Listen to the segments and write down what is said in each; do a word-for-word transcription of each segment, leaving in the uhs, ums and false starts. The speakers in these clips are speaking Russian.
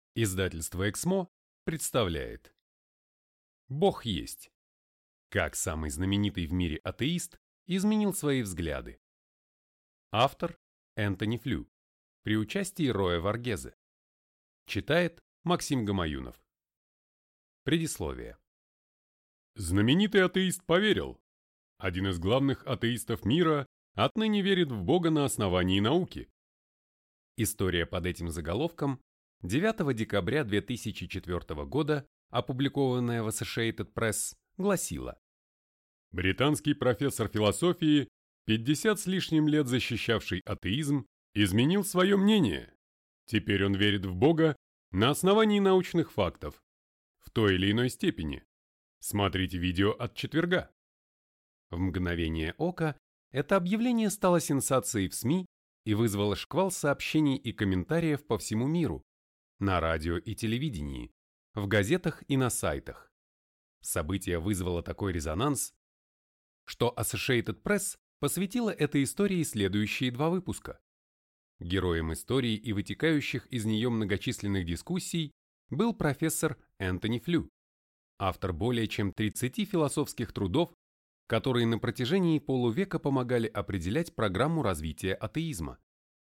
Издательство «Эксмо» представляет «Бог есть». Как самый знаменитый в мире атеист изменил свои взгляды. Автор Энтони Флю. При участии Роя Варгезе. Читает Максим Гамаюнов. Предисловие. Знаменитый атеист поверил. Один из главных атеистов мира отныне верит в Бога на основании науки. История под этим заголовком девятого декабря две тысячи четвёртого года, опубликованная в Associated Press, гласила: британский профессор философии, пятьдесят с лишним лет защищавший атеизм, изменил свое мнение. Теперь он верит в Бога на основании научных фактов, в той или иной степени. Смотрите видео от четверга. В мгновение ока это объявление стало сенсацией в СМИ и вызвало шквал сообщений и комментариев по всему миру, на радио и телевидении, в газетах и на сайтах. Событие вызвало такой резонанс, что Associated Press посвятила этой истории следующие два выпуска. Героем истории и вытекающих из нее многочисленных дискуссий был профессор Энтони Флю, автор более чем тридцати философских трудов, которые на протяжении полувека помогали определять программу развития атеизма.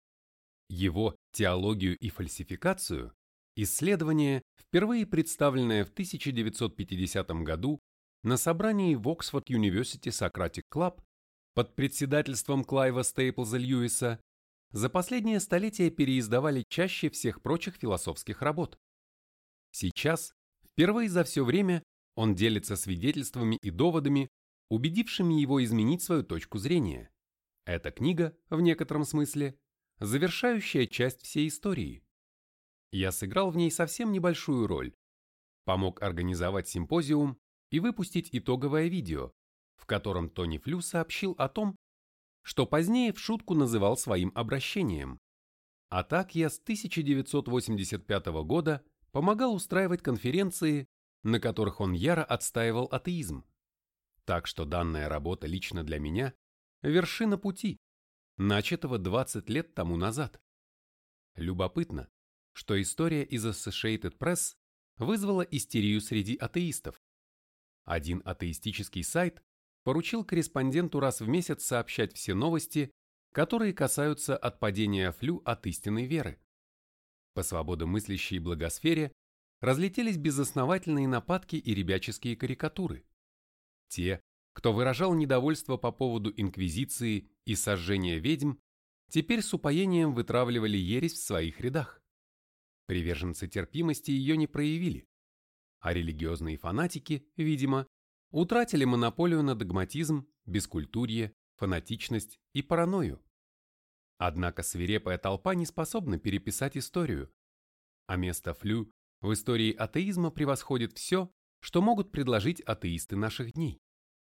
Его «Теологию и фальсификацию» исследование, впервые представленное в тысяча девятьсот пятидесятом году на собрании в Oxford University Socratic Club под председательством Клайва Стейплза Льюиса, за последнее столетие переиздавали чаще всех прочих философских работ. Сейчас, впервые за все время, он делится свидетельствами и доводами, убедившими его изменить свою точку зрения. Эта книга, в некотором смысле, завершающая часть всей истории. Я сыграл в ней совсем небольшую роль, помог организовать симпозиум и выпустить итоговое видео, в котором Тони Флю сообщил о том, что позднее в шутку называл своим обращением. А так я с тысяча девятьсот восемьдесят пятого года помогал устраивать конференции, на которых он яро отстаивал атеизм. Так что данная работа лично для меня – вершина пути, начатого двадцать лет тому назад. Любопытно, что история из Associated Press вызвала истерию среди атеистов. Один атеистический сайт поручил корреспонденту раз в месяц сообщать все новости, которые касаются отпадения Флю от истинной веры. По свободомыслящей благосфере разлетелись безосновательные нападки и ребяческие карикатуры. Те, кто выражал недовольство по поводу инквизиции и сожжения ведьм, теперь с упоением вытравливали ересь в своих рядах. Приверженцы терпимости ее не проявили, а религиозные фанатики, видимо, утратили монополию на догматизм, бескультурье, фанатичность и паранойю. Однако свирепая толпа не способна переписать историю, а место Флю в истории атеизма превосходит все, что могут предложить атеисты наших дней.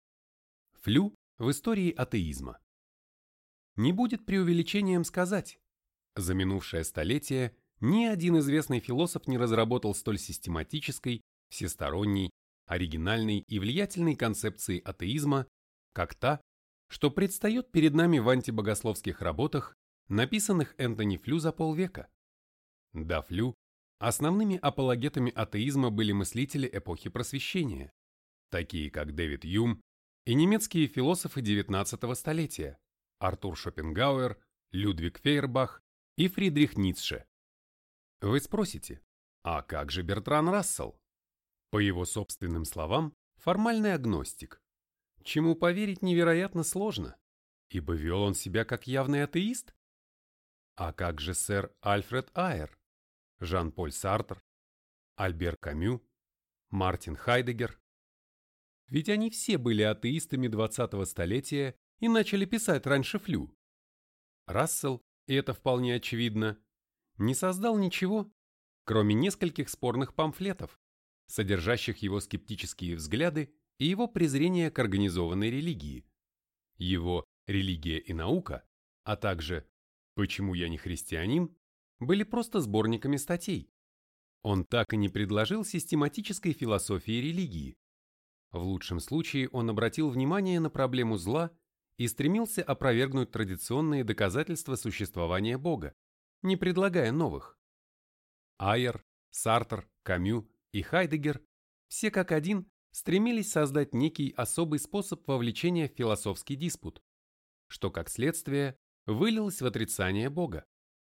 Флю в истории атеизма. Не будет преувеличением сказать, за минувшее столетие ни один известный философ не разработал столь систематической, всесторонней, оригинальной и влиятельной концепции атеизма, как та, что предстает перед нами в антибогословских работах, написанных Энтони Флю за полвека. До Флю основными апологетами атеизма были мыслители эпохи Просвещения, такие как Дэвид Юм и немецкие философы девятнадцатого столетия Артур Шопенгауэр, Людвиг Фейербах и Фридрих Ницше. Вы спросите, а как же Бертран Рассел? По его собственным словам, формальный агностик. Чему поверить невероятно сложно, ибо вел он себя как явный атеист. А как же сэр Альфред Айер, Жан-Поль Сартр, Альбер Камю, Мартин Хайдеггер? Ведь они все были атеистами двадцатого столетия и начали писать раньше Флю. Рассел, и это вполне очевидно, не создал ничего, кроме нескольких спорных памфлетов, содержащих его скептические взгляды и его презрение к организованной религии. Его «Религия и наука», а также «Почему я не христианин» были просто сборниками статей. Он так и не предложил систематической философии религии. В лучшем случае он обратил внимание на проблему зла и стремился опровергнуть традиционные доказательства существования Бога, не предлагая новых. Айер, Сартр, Камю и Хайдеггер все как один стремились создать некий особый способ вовлечения в философский диспут, что, как следствие, вылилось в отрицание Бога.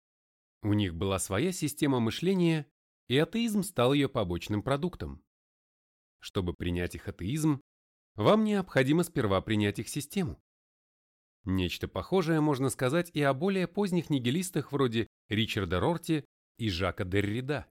У них была своя система мышления, и атеизм стал ее побочным продуктом. Чтобы принять их атеизм, вам необходимо сперва принять их систему. Нечто похожее можно сказать и о более поздних нигилистах вроде Ричарда Рорти и Жака Деррида.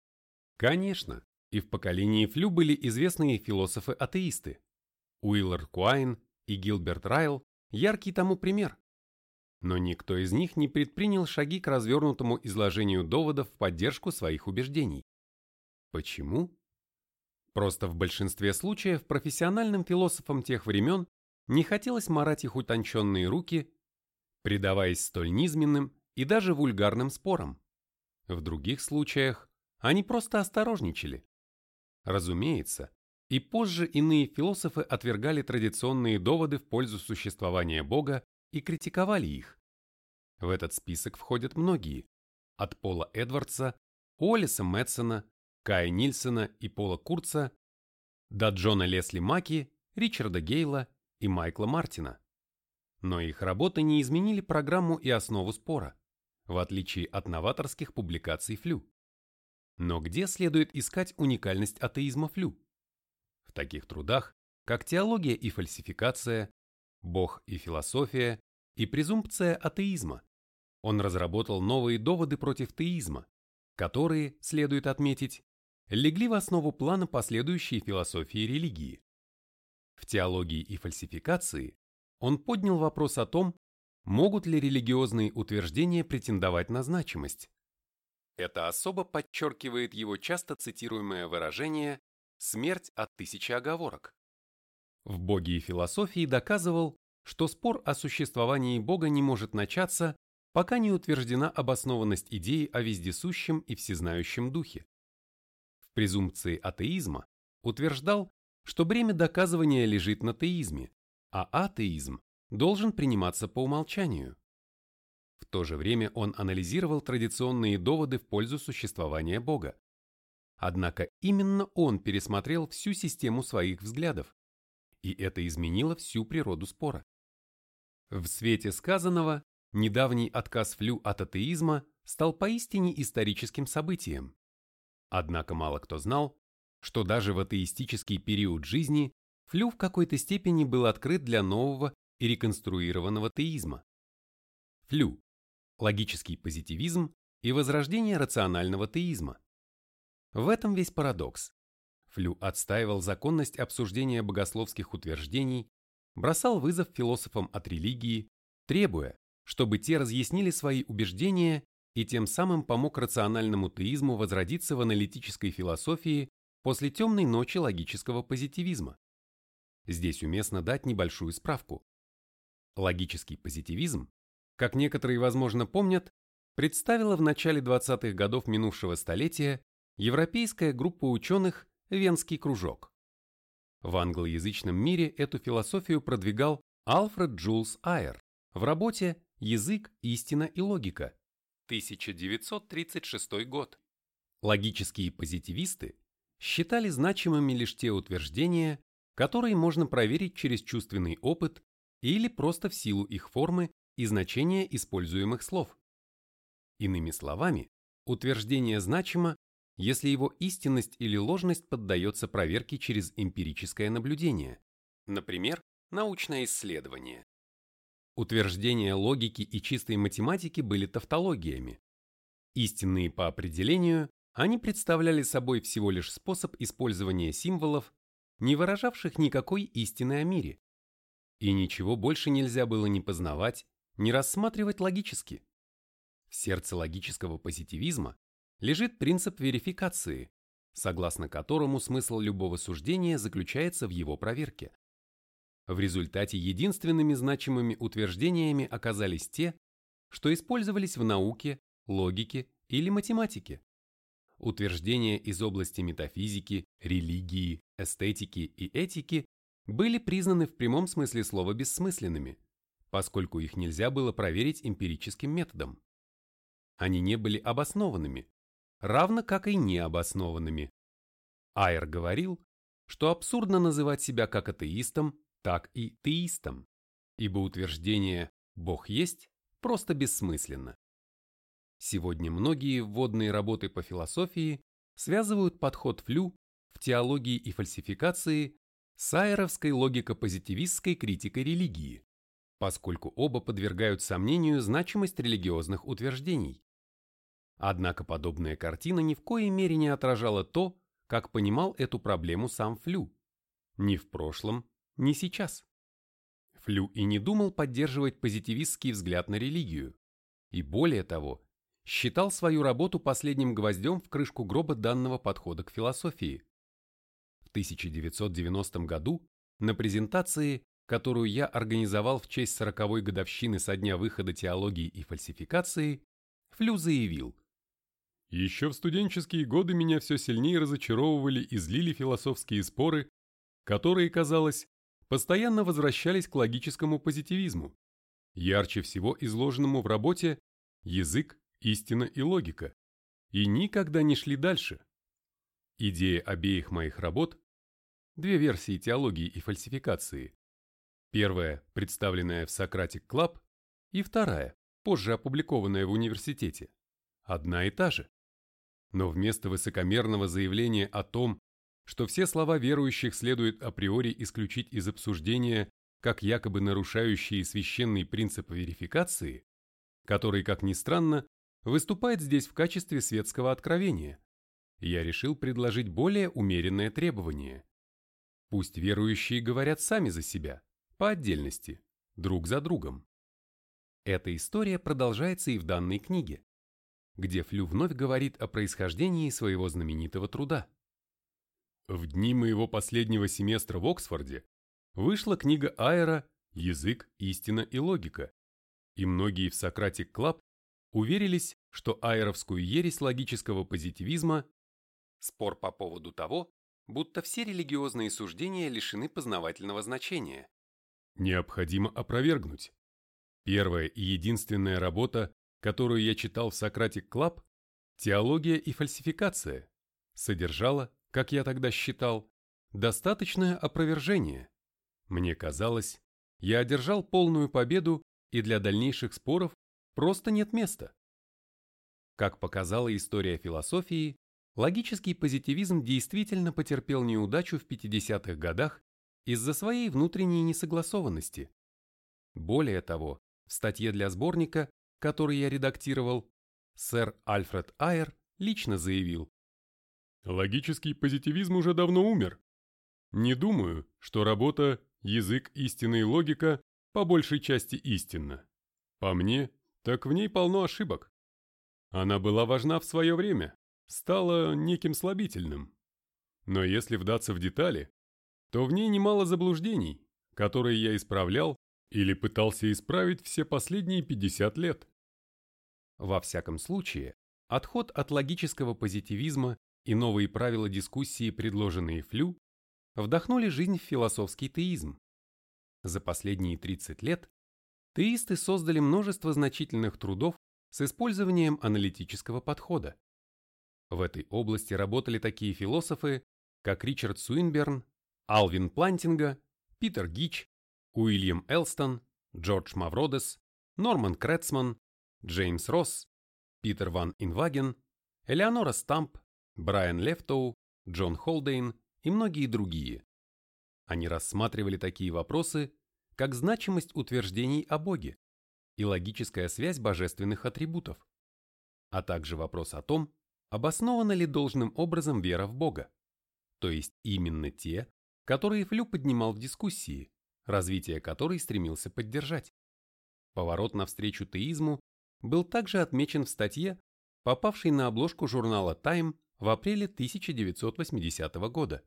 Конечно, и в поколении Флю были известные философы-атеисты. Уиллард Куайн и Гилберт Райл – яркий тому пример. Но никто из них не предпринял шаги к развернутому изложению доводов в поддержку своих убеждений. Почему? Просто в большинстве случаев профессиональным философам тех времен не хотелось марать их утонченные руки, предаваясь столь низменным и даже вульгарным спорам. В других случаях они просто осторожничали. Разумеется, и позже иные философы отвергали традиционные доводы в пользу существования Бога и критиковали их. В этот список входят многие, от Пола Эдвардса, Уоллеса Мэтсона, Кая Нильсона и Пола Курца до Джона Лесли Маки, Ричарда Гейла и Майкла Мартина. Но их работы не изменили программу и основу спора, в отличие от новаторских публикаций Флю. Но где следует искать уникальность атеизма Флю? В таких трудах, как «Теология и фальсификация», «Бог и философия» и «Презумпция атеизма». Он разработал новые доводы против теизма, которые, следует отметить, легли в основу плана последующей философии религии. В «Теологии и фальсификации» он поднял вопрос о том, могут ли религиозные утверждения претендовать на значимость. Это особо подчеркивает его часто цитируемое выражение «смерть от тысячи оговорок». В «Боге и философии» доказывал, что спор о существовании Бога не может начаться, пока не утверждена обоснованность идеи о вездесущем и всезнающем духе. В «Презумпции атеизма» утверждал, что бремя доказывания лежит на теизме, а атеизм должен приниматься по умолчанию. В то же время он анализировал традиционные доводы в пользу существования Бога. Однако именно он пересмотрел всю систему своих взглядов, и это изменило всю природу спора. В свете сказанного, недавний отказ Флю от атеизма стал поистине историческим событием. Однако мало кто знал, что даже в атеистический период жизни Флю в какой-то степени был открыт для нового и реконструированного теизма. Флю – логический позитивизм и возрождение рационального теизма. В этом весь парадокс. Флю отстаивал законность обсуждения богословских утверждений, бросал вызов философам от религии, требуя, чтобы те разъяснили свои убеждения и тем самым помог рациональному теизму возродиться в аналитической философии после темной ночи логического позитивизма. Здесь уместно дать небольшую справку. Логический позитивизм, как некоторые, возможно, помнят, представила в начале двадцатых годов минувшего столетия европейская группа ученых «Венский кружок». В англоязычном мире эту философию продвигал Альфред Джулс Айер в работе «Язык, истина и логика» тысяча девятьсот тридцать шестой год. Логические позитивисты считали значимыми лишь те утверждения, которые можно проверить через чувственный опыт или просто в силу их формы и значения используемых слов. Иными словами, утверждение значимо, если его истинность или ложность поддается проверке через эмпирическое наблюдение, например, научное исследование. Утверждения логики и чистой математики были тавтологиями. Истинные по определению, они представляли собой всего лишь способ использования символов, не выражавших никакой истины о мире. И ничего больше нельзя было ни познавать, ни рассматривать логически. В сердце логического позитивизма лежит принцип верификации, согласно которому смысл любого суждения заключается в его проверке. В результате единственными значимыми утверждениями оказались те, что использовались в науке, логике или математике. Утверждения из области метафизики, религии, эстетики и этики были признаны в прямом смысле слова бессмысленными, поскольку их нельзя было проверить эмпирическим методом. Они не были обоснованными, равно как и необоснованными. Айер говорил, что абсурдно называть себя как атеистом, так и теистом, ибо утверждение «Бог есть» просто бессмысленно. Сегодня многие вводные работы по философии связывают подход Флю в теологии и фальсификации с айеровской логико-позитивистской критикой религии, поскольку оба подвергают сомнению значимость религиозных утверждений. Однако подобная картина ни в коей мере не отражала то, как понимал эту проблему сам Флю, ни в прошлом, ни сейчас. Флю и не думал поддерживать позитивистский взгляд на религию, и более того, считал свою работу последним гвоздем в крышку гроба данного подхода к философии. В тысяча девятьсот девяностом году на презентации, которую я организовал в честь сороковой годовщины со дня выхода «Теологии и фальсификации», Флю заявил: «Еще в студенческие годы меня все сильнее разочаровывали и злили философские споры, которые, казалось, постоянно возвращались к логическому позитивизму, ярче всего изложенному в работе «Язык, истина и логика», и никогда не шли дальше. Идея обеих моих работ, две версии теологии и фальсификации, первая, представленная в Socratic Club, и вторая, позже опубликованная в университете, одна и та же. Но вместо высокомерного заявления о том, что все слова верующих следует априори исключить из обсуждения как якобы нарушающие священный принцип верификации, который, как ни странно, выступает здесь в качестве светского откровения, я решил предложить более умеренное требование. Пусть верующие говорят сами за себя, по отдельности, друг за другом. Эта история продолжается и в данной книге, где Флю вновь говорит о происхождении своего знаменитого труда. В дни моего последнего семестра в Оксфорде вышла книга Айера «Язык, истина и логика», и многие в Socratic Club уверились, что айеровскую ересь логического позитивизма, спор по поводу того, будто все религиозные суждения лишены познавательного значения, необходимо опровергнуть. Первая и единственная работа, которую я читал в Socratic Club, «Теология и фальсификация», содержала, как я тогда считал, достаточное опровержение. Мне казалось, я одержал полную победу, и для дальнейших споров просто нет места. Как показала история философии, логический позитивизм действительно потерпел неудачу в пятидесятых годах из-за своей внутренней несогласованности. Более того, в статье для сборника, который я редактировал, сэр Альфред Айер лично заявил: «Логический позитивизм уже давно умер. Не думаю, что работа «Язык, истина и логика» по большей части истинна. По мне, так в ней полно ошибок. Она была важна в свое время, стала неким слабительным. Но если вдаться в детали, то в ней немало заблуждений, которые я исправлял или пытался исправить все последние пятьдесят лет». Во всяком случае, отход от логического позитивизма и новые правила дискуссии, предложенные Флю, вдохнули жизнь в философский теизм. За последние тридцать лет теисты создали множество значительных трудов с использованием аналитического подхода. В этой области работали такие философы, как Ричард Суинберн, Алвин Плантинга, Питер Гич, Уильям Элстон, Джордж Мавродес, Норман Крецман, Джеймс Росс, Питер ван Инваген, Элеонора Стамп, Брайан Лефтоу, Джон Холдейн и многие другие. Они рассматривали такие вопросы, как значимость утверждений о Боге и логическая связь божественных атрибутов, а также вопрос о том, обоснована ли должным образом вера в Бога, то есть именно те, которые Флю поднимал в дискуссии, развитие которой стремился поддержать. Поворот навстречу теизму был также отмечен в статье, попавшей на обложку журнала Time в апреле тысяча девятьсот восьмидесятого года.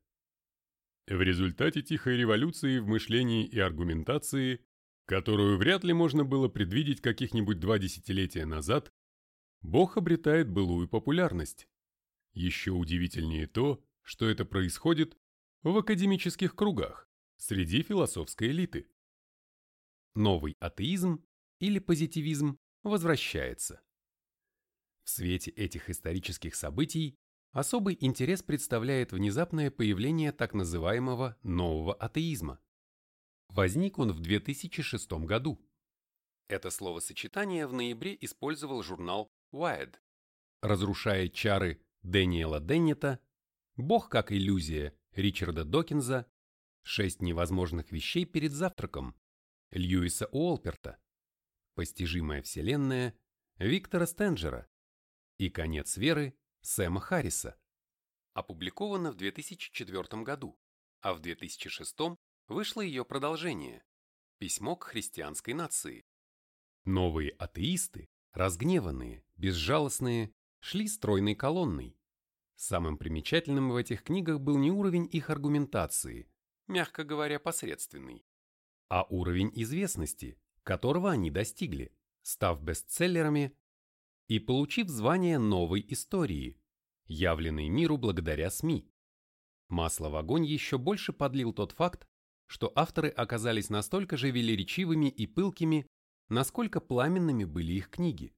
В результате тихой революции в мышлении и аргументации, которую вряд ли можно было предвидеть каких-нибудь два десятилетия назад, Бог обретает былую популярность. Еще удивительнее то, что это происходит в академических кругах, среди философской элиты. Новый атеизм или позитивизм возвращается. В свете этих исторических событий особый интерес представляет внезапное появление так называемого нового атеизма. Возник он в две тысячи шестом году. Это словосочетание в ноябре использовал журнал Wired. Разрушая чары Дэниела Деннета, Бог как иллюзия Ричарда Докинза, Шесть невозможных вещей перед завтраком Льюиса Уолперта, Постижимая вселенная Виктора Стенджера и Конец веры Сэма Харриса. Опубликовано в две тысячи четвёртом году, а в две тысячи шестом вышло ее продолжение «Письмо к христианской нации». Новые атеисты, разгневанные, безжалостные, шли стройной колонной. Самым примечательным в этих книгах был не уровень их аргументации, мягко говоря, посредственный, а уровень известности, которого они достигли, став бестселлерами и получив звание новой истории, явленной миру благодаря СМИ. Масло в огонь еще больше подлил тот факт, что авторы оказались настолько же велеречивыми и пылкими, насколько пламенными были их книги.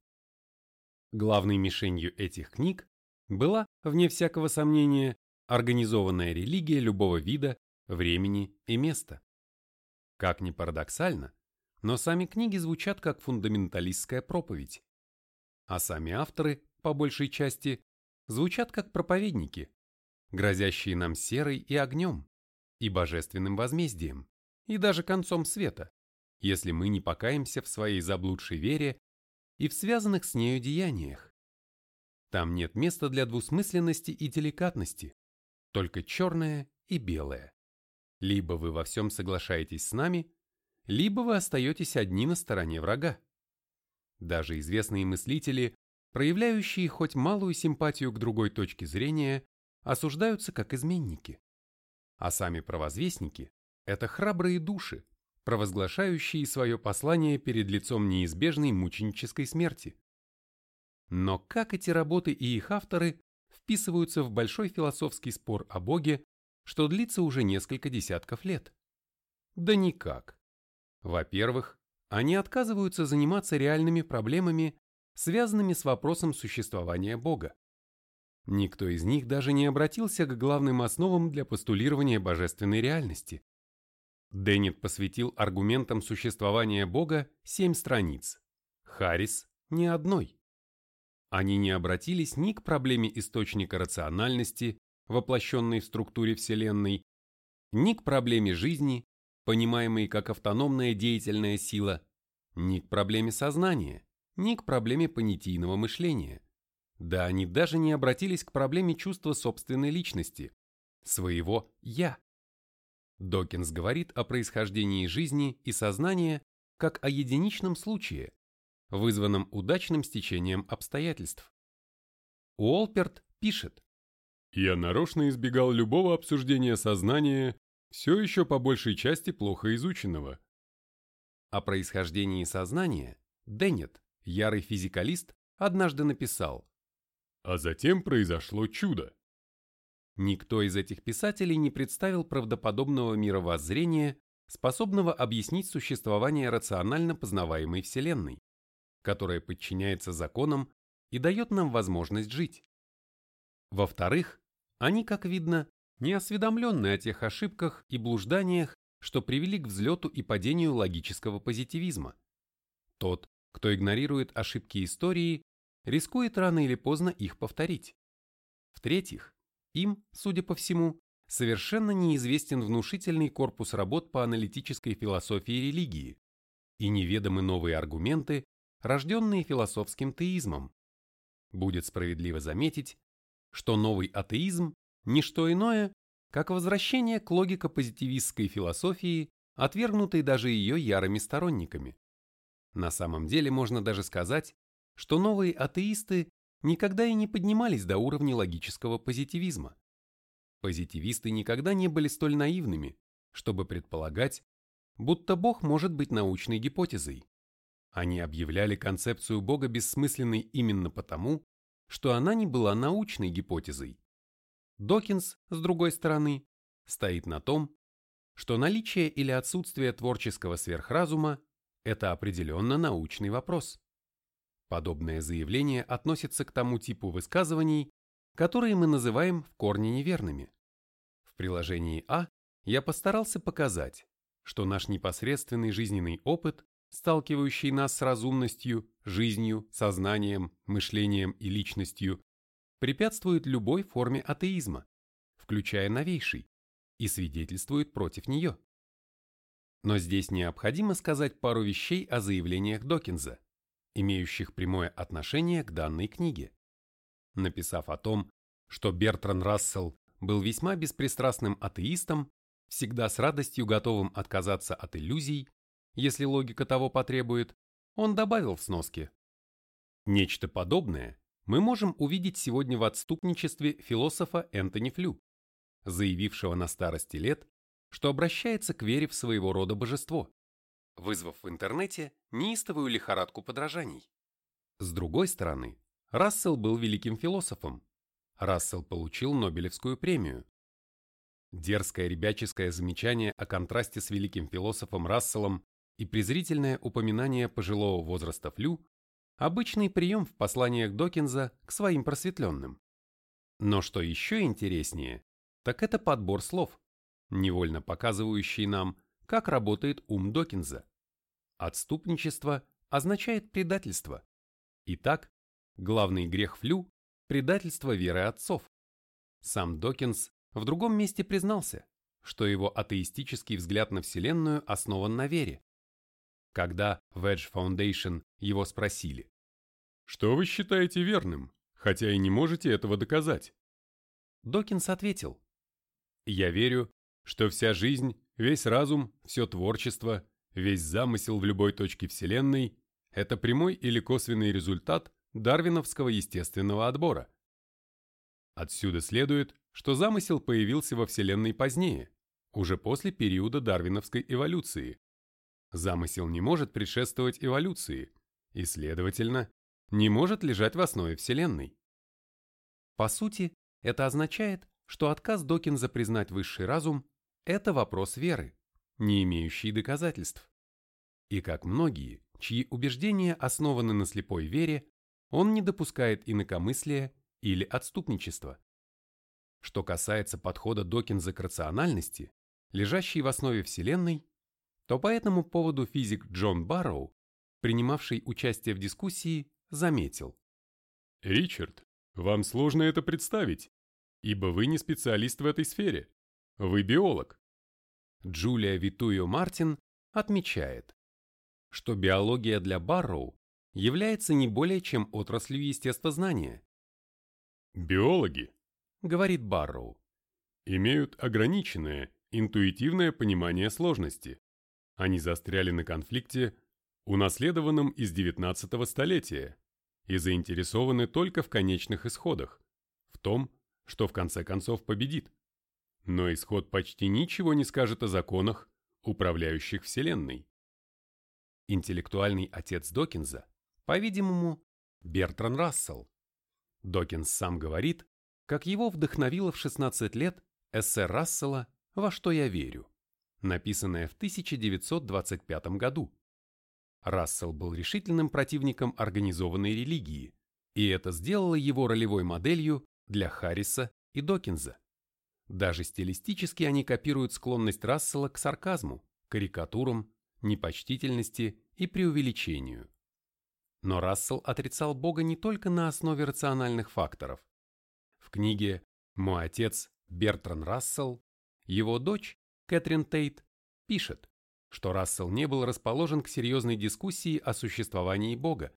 Главной мишенью этих книг была, вне всякого сомнения, организованная религия любого вида, времени и места. Как ни парадоксально, но сами книги звучат как фундаменталистская проповедь, а сами авторы, по большей части, звучат как проповедники, грозящие нам серой и огнем, и божественным возмездием, и даже концом света, если мы не покаемся в своей заблудшей вере и в связанных с нею деяниях. Там нет места для двусмысленности и деликатности, только черное и белое. Либо вы во всем соглашаетесь с нами, либо вы остаетесь одни на стороне врага. Даже известные мыслители, проявляющие хоть малую симпатию к другой точке зрения, осуждаются как изменники. А сами провозвестники – это храбрые души, провозглашающие свое послание перед лицом неизбежной мученической смерти. Но как эти работы и их авторы вписываются в большой философский спор о Боге, что длится уже несколько десятков лет? Да никак. Во-первых, они отказываются заниматься реальными проблемами, связанными с вопросом существования Бога. Никто из них даже не обратился к главным основам для постулирования божественной реальности. Деннет посвятил аргументам существования Бога семь страниц, Харрис – ни одной. Они не обратились ни к проблеме источника рациональности, воплощенной в структуре Вселенной, ни к проблеме жизни, понимаемой как автономная деятельная сила, ни к проблеме сознания, ни к проблеме понятийного мышления. Да они даже не обратились к проблеме чувства собственной личности, своего «я». Докинз говорит о происхождении жизни и сознания как о единичном случае, вызванном удачным стечением обстоятельств. Уолперт пишет: «Я нарочно избегал любого обсуждения сознания, все еще по большей части плохо изученного». О происхождении сознания Деннет, ярый физикалист, однажды написал: «А затем произошло чудо». Никто из этих писателей не представил правдоподобного мировоззрения, способного объяснить существование рационально познаваемой Вселенной, которая подчиняется законам и дает нам возможность жить. Во-вторых, они, как видно, не осведомлены о тех ошибках и блужданиях, что привели к взлету и падению логического позитивизма. Тот, кто игнорирует ошибки истории, рискует рано или поздно их повторить. В-третьих, им, судя по всему, совершенно неизвестен внушительный корпус работ по аналитической философии религии, и неведомы новые аргументы, рожденные философским теизмом. Будет справедливо заметить, что новый атеизм – не что иное, как возвращение к логико-позитивистской философии, отвергнутой даже ее ярыми сторонниками. На самом деле можно даже сказать, что новые атеисты никогда и не поднимались до уровня логического позитивизма. Позитивисты никогда не были столь наивными, чтобы предполагать, будто Бог может быть научной гипотезой. Они объявляли концепцию Бога бессмысленной именно потому, что она не была научной гипотезой. Докинз, с другой стороны, стоит на том, что наличие или отсутствие творческого сверхразума – это определенно научный вопрос. Подобное заявление относится к тому типу высказываний, которые мы называем в корне неверными. В приложении А я постарался показать, что наш непосредственный жизненный опыт, сталкивающий нас с разумностью, жизнью, сознанием, мышлением и личностью, препятствует любой форме атеизма, включая новейший, и свидетельствует против нее. Но здесь необходимо сказать пару вещей о заявлениях Докинза, имеющих прямое отношение к данной книге. Написав о том, что Бертран Рассел был весьма беспристрастным атеистом, всегда с радостью готовым отказаться от иллюзий, если логика того потребует, он добавил в сноске: нечто подобное мы можем увидеть сегодня в отступничестве философа Энтони Флю, заявившего на старости лет, что обращается к вере в своего рода божество, вызвав в интернете неистовую лихорадку подражаний. С другой стороны, Рассел был великим философом. Рассел получил Нобелевскую премию. Дерзкое ребяческое замечание о контрасте с великим философом Расселом и презрительное упоминание пожилого возраста Флю – обычный прием в посланиях Докинза к своим просветленным. Но что еще интереснее, так это подбор слов, невольно показывающий нам, как работает ум Докинза. Отступничество означает предательство. Итак, главный грех Флю – предательство веры отцов. Сам Докинз в другом месте признался, что его атеистический взгляд на Вселенную основан на вере. Когда в Edge Foundation его спросили: «Что вы считаете верным, хотя и не можете этого доказать?» Докинз ответил: «Я верю, что вся жизнь, весь разум, все творчество, весь замысел в любой точке Вселенной – это прямой или косвенный результат дарвиновского естественного отбора. Отсюда следует, что замысел появился во Вселенной позднее, уже после периода дарвиновской эволюции. Замысел не может предшествовать эволюции и, следовательно, не может лежать в основе Вселенной». По сути, это означает, что отказ Докинза признать высший разум – это вопрос веры, не имеющий доказательств. И как многие, чьи убеждения основаны на слепой вере, он не допускает инакомыслия или отступничества. Что касается подхода Докинза к рациональности, лежащей в основе Вселенной, то по этому поводу физик Джон Барроу, принимавший участие в дискуссии, заметил: «Ричард, вам сложно это представить, ибо вы не специалист в этой сфере, вы биолог». Джулия Витуио Мартин отмечает, что биология для Барроу является не более чем отраслью естествознания. «Биологи, — говорит Барроу, — имеют ограниченное, интуитивное понимание сложности. Они застряли на конфликте, унаследованном из девятнадцатого столетия, и заинтересованы только в конечных исходах, в том, что в конце концов победит. Но исход почти ничего не скажет о законах, управляющих Вселенной». Интеллектуальный отец Докинза, по-видимому, Бертран Рассел. Докинз сам говорит, как его вдохновило в шестнадцать лет эссе Рассела «Во что я верю», написанное в тысяча девятьсот двадцать пятом году. Рассел был решительным противником организованной религии, и это сделало его ролевой моделью для Харриса и Докинза. Даже стилистически они копируют склонность Рассела к сарказму, карикатурам, непочтительности и преувеличению. Но Рассел отрицал Бога не только на основе рациональных факторов. В книге «Мой отец» Бертран Рассел, его дочь Кэтрин Тейт пишет, что Рассел не был расположен к серьезной дискуссии о существовании Бога.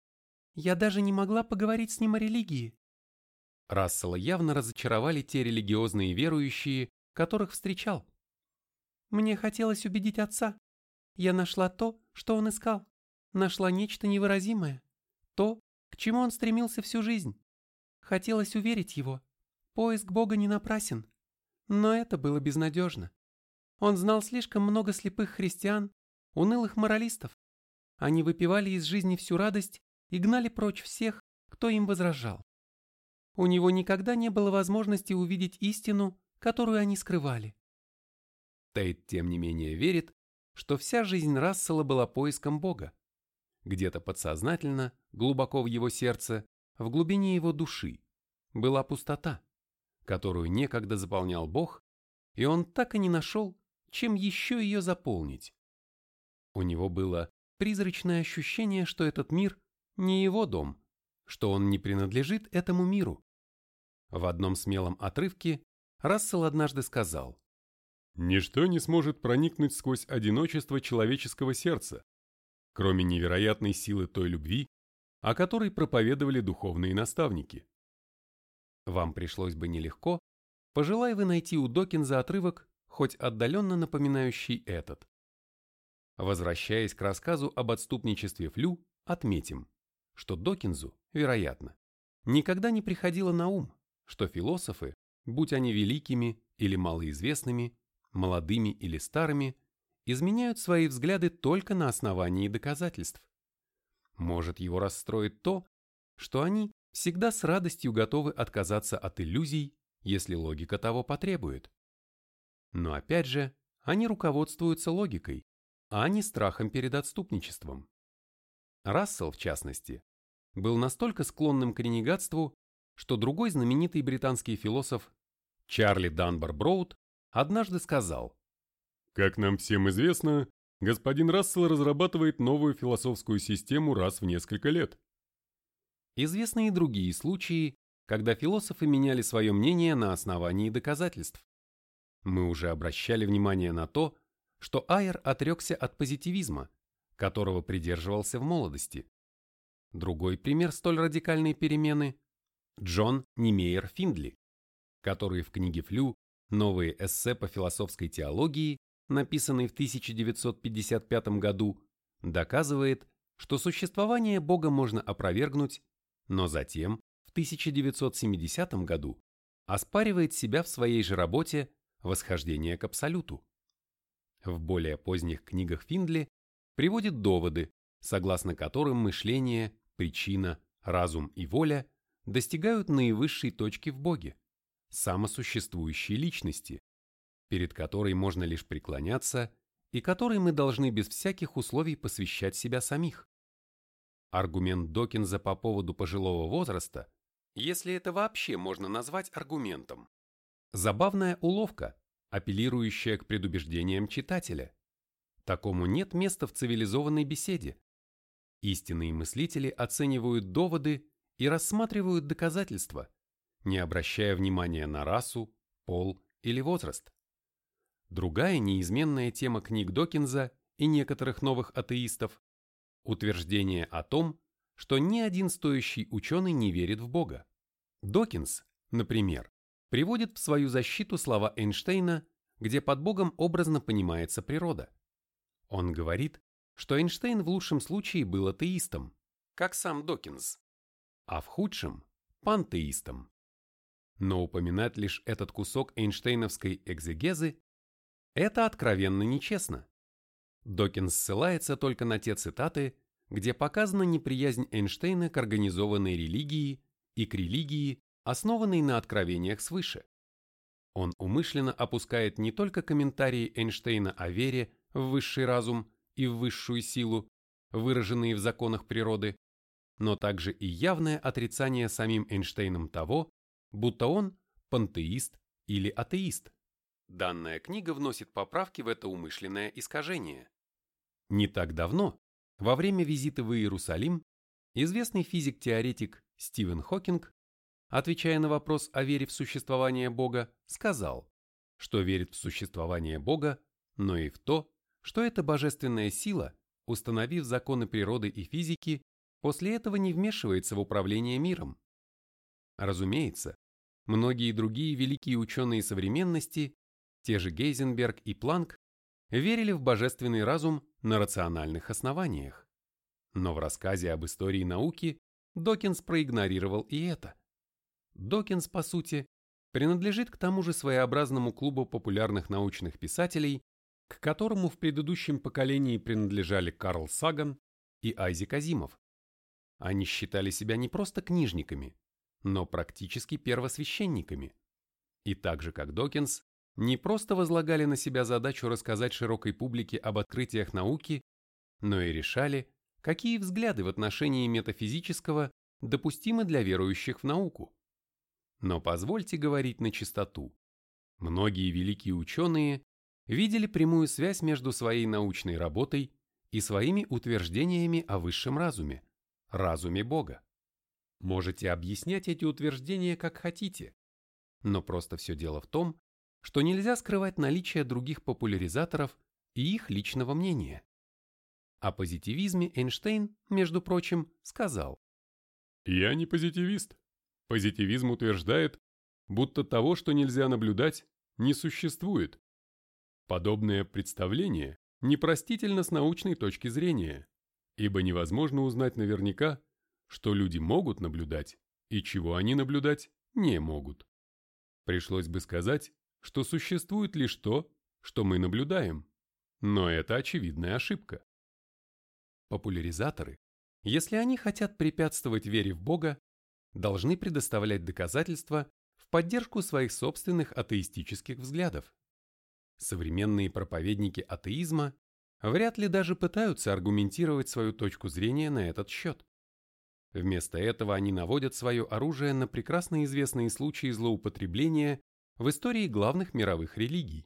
«Я даже не могла поговорить с ним о религии». Рассела явно разочаровали те религиозные верующие, которых встречал. «Мне хотелось убедить отца. Я нашла то, что он искал. Нашла нечто невыразимое. То, к чему он стремился всю жизнь. Хотелось уверить его. Поиск Бога не напрасен. Но это было безнадежно. Он знал слишком много слепых христиан, унылых моралистов. Они выпивали из жизни всю радость и гнали прочь всех, кто им возражал. У него никогда не было возможности увидеть истину, которую они скрывали». Тейт, тем не менее, верит, что вся жизнь Рассела была поиском Бога. где-то подсознательно, глубоко в его сердце, в глубине его души, была пустота, которую некогда заполнял Бог, и он так и не нашел, чем еще ее заполнить. У него было призрачное ощущение, что этот мир не его дом, что он не принадлежит этому миру. В одном смелом отрывке Рассел однажды сказал: «Ничто не сможет проникнуть сквозь одиночество человеческого сердца, кроме невероятной силы той любви, о которой проповедовали духовные наставники». Вам пришлось бы нелегко, пожелая вы найти у Докинза отрывок, хоть отдаленно напоминающий этот. Возвращаясь к рассказу об отступничестве Флю, отметим, что Докинзу, вероятно, никогда не приходило на ум, что философы, будь они великими или малоизвестными, молодыми или старыми, изменяют свои взгляды только на основании доказательств. Может, его расстроит то, что они всегда с радостью готовы отказаться от иллюзий, если логика того потребует. Но опять же, они руководствуются логикой, а не страхом перед отступничеством. Рассел, в частности, был настолько склонным к ренегатству, что другой знаменитый британский философ Чарли Данбар Броуд однажды сказал: «Как нам всем известно, господин Рассел разрабатывает новую философскую систему раз в несколько лет». Известны и другие случаи, когда философы меняли свое мнение на основании доказательств. Мы уже обращали внимание на то, что Айер отрекся от позитивизма, которого придерживался в молодости. Другой пример столь радикальной перемены – Джон Немейер Финдли, который в книге Флю «Новые эссе по философской теологии», написанной в тысяча девятьсот пятьдесят пятом году, доказывает, что существование Бога можно опровергнуть, но затем, в тысяча девятьсот семидесятом году, оспаривает себя в своей же работе «Восхождение к Абсолюту». В более поздних книгах Финдли приводит доводы, согласно которым мышление, причина, разум и воля достигают наивысшей точки в Боге, самосуществующей личности, перед которой можно лишь преклоняться и которой мы должны без всяких условий посвящать себя самих. Аргумент Докинза по поводу пожилого возраста, если это вообще можно назвать аргументом, забавная уловка, апеллирующая к предубеждениям читателя. Такому нет места в цивилизованной беседе. Истинные мыслители оценивают доводы и рассматривают доказательства, не обращая внимания на расу, пол или возраст. Другая неизменная тема книг Докинза и некоторых новых атеистов – утверждение о том, что ни один стоящий ученый не верит в Бога. Докинз, например, приводит в свою защиту слова Эйнштейна, где под Богом образно понимается природа. Он говорит, что Эйнштейн в лучшем случае был атеистом, как сам Докинз, а в худшем – пантеистом. Но упоминать лишь этот кусок эйнштейновской экзегезы – это откровенно нечестно. Докинз ссылается только на те цитаты, где показана неприязнь Эйнштейна к организованной религии и к религии, основанной на откровениях свыше. Он умышленно опускает не только комментарии Эйнштейна о вере в высший разум и в высшую силу, выраженные в законах природы, но также и явное отрицание самим Эйнштейном того, будто он пантеист или атеист. Данная книга вносит поправки в это умышленное искажение. Не так давно, во время визита в Иерусалим, известный физик-теоретик Стивен Хокинг, отвечая на вопрос о вере в существование Бога, сказал, что верит в существование Бога, но и в то, что эта божественная сила, установив законы природы и физики, после этого не вмешивается в управление миром. Разумеется, многие другие великие ученые современности, те же Гейзенберг и Планк, верили в божественный разум на рациональных основаниях. Но в рассказе об истории науки Докинз проигнорировал и это. Докинз, по сути, принадлежит к тому же своеобразному клубу популярных научных писателей, к которому в предыдущем поколении принадлежали Карл Саган и Айзек Азимов. Они считали себя не просто книжниками, но практически первосвященниками. И так же, как Докинз, не просто возлагали на себя задачу рассказать широкой публике об открытиях науки, но и решали, какие взгляды в отношении метафизического допустимы для верующих в науку. Но позвольте говорить на чистоту. Многие великие ученые видели прямую связь между своей научной работой и своими утверждениями о высшем разуме, разуме Бога. Можете объяснять эти утверждения как хотите, но просто все дело в том, что нельзя скрывать наличие других популяризаторов и их личного мнения. О позитивизме Эйнштейн, между прочим, сказал: «Я не позитивист. Позитивизм утверждает, будто того, что нельзя наблюдать, не существует. Подобное представление непростительно с научной точки зрения, ибо невозможно узнать наверняка, что люди могут наблюдать и чего они наблюдать не могут. Пришлось бы сказать, что существует лишь то, что мы наблюдаем, но это очевидная ошибка». Популяризаторы, если они хотят препятствовать вере в Бога, должны предоставлять доказательства в поддержку своих собственных атеистических взглядов. Современные проповедники атеизма вряд ли даже пытаются аргументировать свою точку зрения на этот счет. Вместо этого они наводят свое оружие на прекрасно известные случаи злоупотребления в истории главных мировых религий.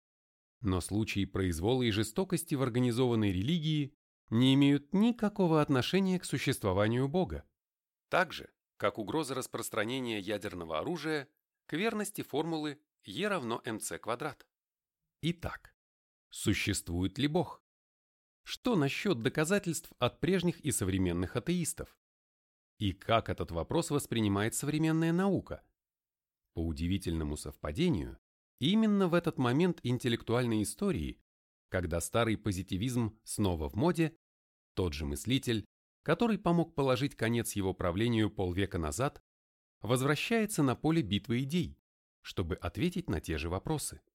Но случаи произвола и жестокости в организованной религии не имеют никакого отношения к существованию Бога. Так же, как угроза распространения ядерного оружия к верности формулы E равно mc квадрат. Итак, существует ли Бог? Что насчет доказательств от прежних и современных атеистов? И как этот вопрос воспринимает современная наука? По удивительному совпадению, именно в этот момент интеллектуальной истории, когда старый позитивизм снова в моде, тот же мыслитель, который помог положить конец его правлению полвека назад, возвращается на поле битвы идей, чтобы ответить на те же вопросы.